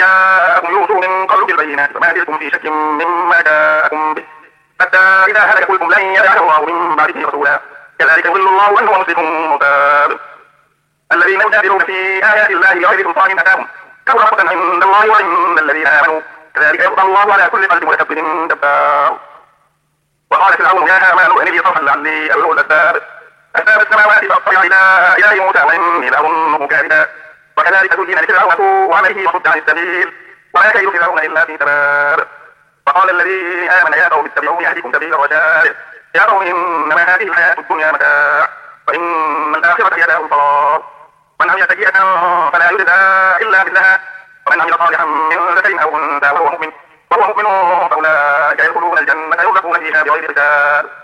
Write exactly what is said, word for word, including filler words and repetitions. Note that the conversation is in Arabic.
جاءكم يوسف من قبل بالبينات فما زلتم في شك مما جاءكم به حتى إذا هلك قلتم لن يبعث الله من بعده رسولا كذلك يضل الله من هو مسرف مرتاب الذين يجادلون في آيات الله بغير سلطان أتاهم كبر مقتا عند الله وعند الذين آمنوا كذلك يطبع الله على كل قلب متكبر جبار. وقال فرعون يا هامان ائت لي صرحا لعلي أبلغ الأسباب أسباب السماوات فأطلع إلى إله موسى وإني لأظنه كاذبا وكذلك زين لفرعون سوء عمله وصد عن السبيل وما كيد فرعون إلا في تباب. وقال الذي آمن يا قوم اتبعون يهدكم سبيل الرشاد يا قوم إنما هذه الحياة الدنيا متاع وإن الآخرة هي دار القرار من عمل سيئة فلا يجزى إلا مثلها ومن عمل صالحا من ذكر أو أنثى وهو مؤمن وهو مؤمن فأولئك يدخلون الجنة يرزقون فيها بغير حساب.